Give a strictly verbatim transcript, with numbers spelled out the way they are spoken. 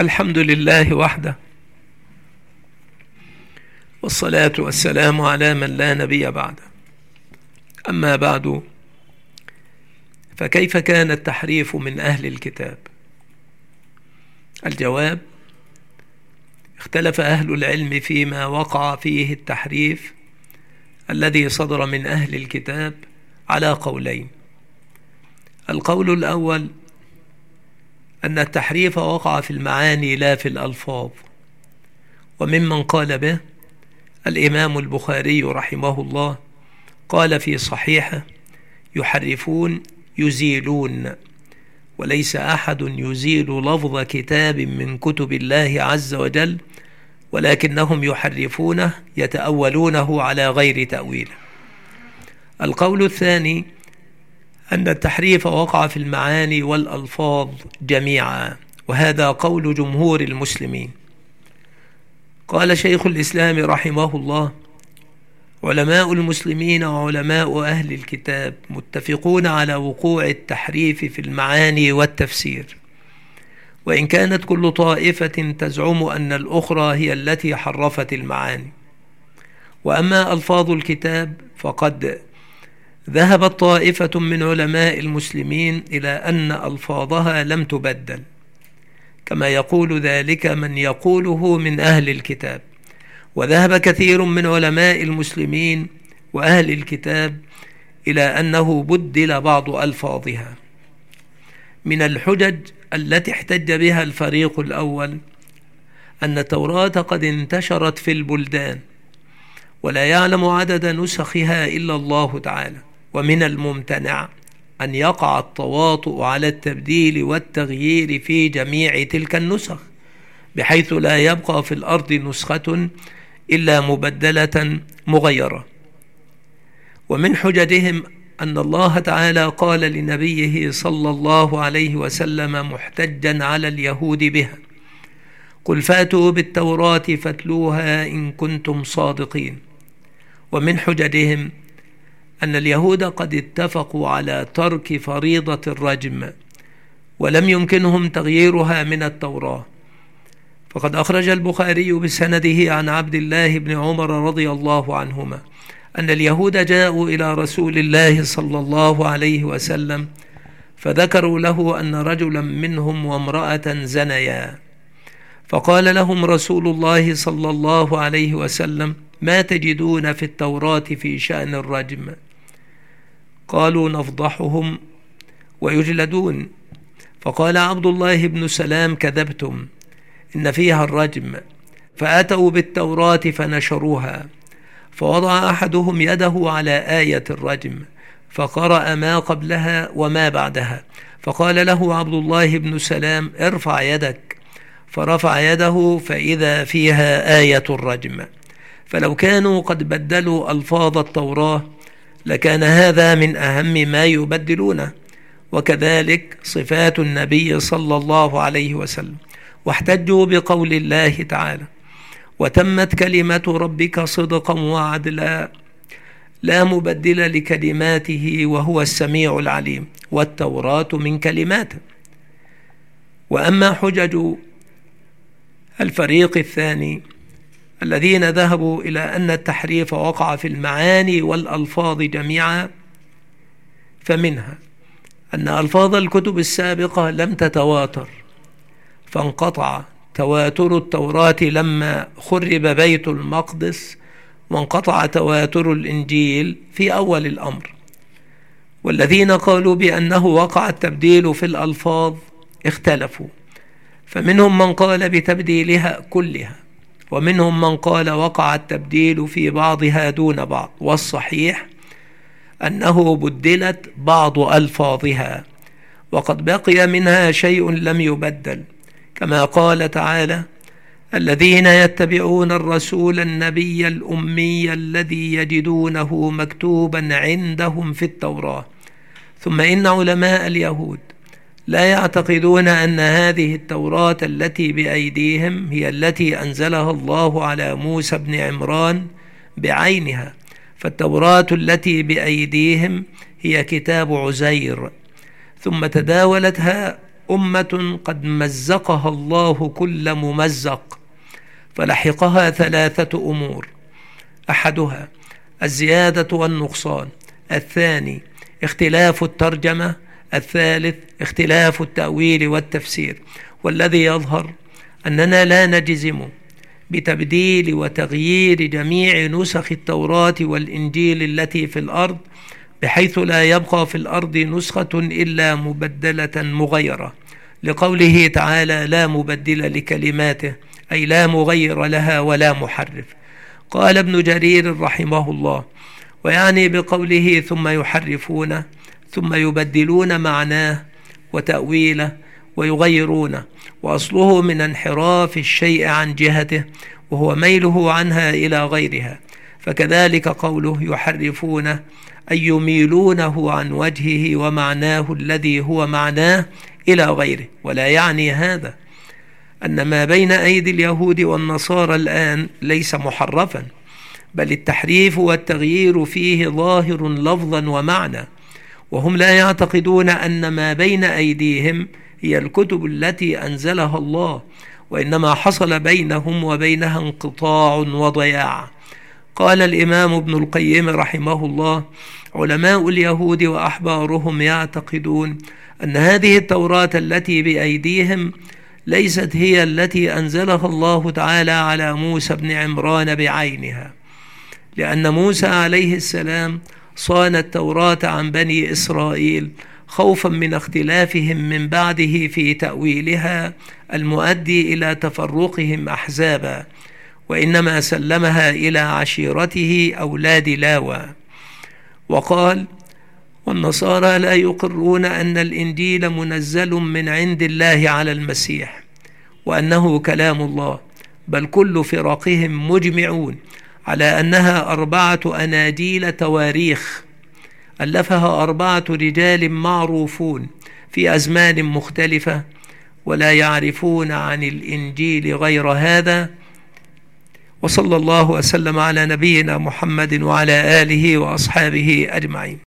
الحمد لله وحده، والصلاة والسلام على من لا نبي بعده. أما بعد، فكيف كان التحريف من أهل الكتاب؟ الجواب: اختلف أهل العلم فيما وقع فيه التحريف الذي صدر من أهل الكتاب على قولين. القول الأول أن التحريف وقع في المعاني لا في الألفاظ، وممن قال به الإمام البخاري رحمه الله، قال في صحيحه: يحرفون يزيلون، وليس أحد يزيل لفظ كتاب من كتب الله عز وجل، ولكنهم يحرفونه يتأولونه على غير تأويله. القول الثاني أن التحريف وقع في المعاني والألفاظ جميعا، وهذا قول جمهور المسلمين. قال شيخ الإسلام رحمه الله: علماء المسلمين وعلماء أهل الكتاب متفقون على وقوع التحريف في المعاني والتفسير، وإن كانت كل طائفة تزعم أن الأخرى هي التي حرفت المعاني. وأما ألفاظ الكتاب فقد ذهبت طائفة من علماء المسلمين إلى أن ألفاظها لم تبدل، كما يقول ذلك من يقوله من أهل الكتاب. وذهب كثير من علماء المسلمين وأهل الكتاب إلى أنه بدل بعض ألفاظها. من الحجج التي احتج بها الفريق الأول أن التوراة قد انتشرت في البلدان، ولا يعلم عدد نسخها إلا الله تعالى، ومن الممتنع أن يقع التواطؤ على التبديل والتغيير في جميع تلك النسخ، بحيث لا يبقى في الأرض نسخة إلا مبدلة مغيرة. ومن حججهم أن الله تعالى قال لنبيه صلى الله عليه وسلم محتجا على اليهود بها: قل فأتوا بالتوراة فاتلوها إن كنتم صادقين. ومن حججهم أن اليهود قد اتفقوا على ترك فريضة الرجم، ولم يمكنهم تغييرها من التوراة. فقد أخرج البخاري بسنده عن عبد الله بن عمر رضي الله عنهما أن اليهود جاءوا إلى رسول الله صلى الله عليه وسلم، فذكروا له أن رجلا منهم وامرأة زنيا، فقال لهم رسول الله صلى الله عليه وسلم: ما تجدون في التوراة في شأن الرجم؟ قالوا: نفضحهم ويجلدون. فقال عبد الله بن سلام: كذبتم، إن فيها الرجم. فأتوا بالتوراة فنشروها، فوضع أحدهم يده على آية الرجم، فقرأ ما قبلها وما بعدها، فقال له عبد الله بن سلام: ارفع يدك. فرفع يده فإذا فيها آية الرجم. فلو كانوا قد بدلوا ألفاظ التوراة لكان هذا من أهم ما يبدلونه، وكذلك صفات النبي صلى الله عليه وسلم. واحتجوا بقول الله تعالى: وتمت كلمة ربك صدقا وعدلا لا مبدل لكلماته وهو السميع العليم، والتوراة من كلماته. وأما حجج الفريق الثاني الذين ذهبوا إلى أن التحريف وقع في المعاني والألفاظ جميعا، فمنها أن ألفاظ الكتب السابقة لم تتواتر، فانقطع تواتر التوراة لما خرب بيت المقدس، وانقطع تواتر الإنجيل في أول الأمر. والذين قالوا بأنه وقع التبديل في الألفاظ اختلفوا، فمنهم من قال بتبديلها كلها، ومنهم من قال وقع التبديل في بعضها دون بعض، والصحيح أنه بدلت بعض ألفاظها، وقد بقي منها شيء لم يبدل، كما قال تعالى: الذين يتبعون الرسول النبي الأمي الذي يجدونه مكتوبا عندهم في التوراة. ثم إن علماء اليهود لا يعتقدون أن هذه التوراة التي بأيديهم هي التي أنزلها الله على موسى بن عمران بعينها، فالتوراة التي بأيديهم هي كتاب عزير، ثم تداولتها أمة قد مزقها الله كل ممزق، فلحقها ثلاثة أمور: أحدها الزيادة والنقصان، الثاني اختلاف الترجمة، الثالث اختلاف التأويل والتفسير. والذي يظهر أننا لا نجزم بتبديل وتغيير جميع نسخ التوراة والإنجيل التي في الأرض، بحيث لا يبقى في الأرض نسخة إلا مبدلة مغيرة، لقوله تعالى: لا مبدل لكلماته، أي لا مغير لها ولا محرف. قال ابن جرير رحمه الله: ويعني بقوله ثم يحرفون ثم يبدلون معناه وتأويله ويغيرونه، وأصله من انحراف الشيء عن جهته، وهو ميله عنها إلى غيرها. فكذلك قوله يحرفون أي يميلونه عن وجهه ومعناه الذي هو معناه إلى غيره. ولا يعني هذا أن ما بين أيدي اليهود والنصارى الآن ليس محرفا، بل التحريف والتغيير فيه ظاهر لفظا ومعنى، وهم لا يعتقدون أن ما بين أيديهم هي الكتب التي أنزلها الله، وإنما حصل بينهم وبينها انقطاع وضياع. قال الإمام ابن القيم رحمه الله: علماء اليهود وأحبارهم يعتقدون أن هذه التوراة التي بأيديهم ليست هي التي أنزلها الله تعالى على موسى بن عمران بعينها، لأن موسى عليه السلام صان التوراة عن بني إسرائيل خوفا من اختلافهم من بعده في تأويلها المؤدي إلى تفرقهم أحزابا، وإنما سلمها إلى عشيرته أولاد لاوى. وقال: والنصارى لا يقرون أن الإنجيل منزل من عند الله على المسيح وأنه كلام الله، بل كل فرقهم مجمعون على أنها أربعة أناجيل تواريخ ألفها أربعة رجال معروفون في أزمان مختلفة، ولا يعرفون عن الإنجيل غير هذا. وصلى الله وسلم على نبينا محمد وعلى آله وأصحابه أجمعين.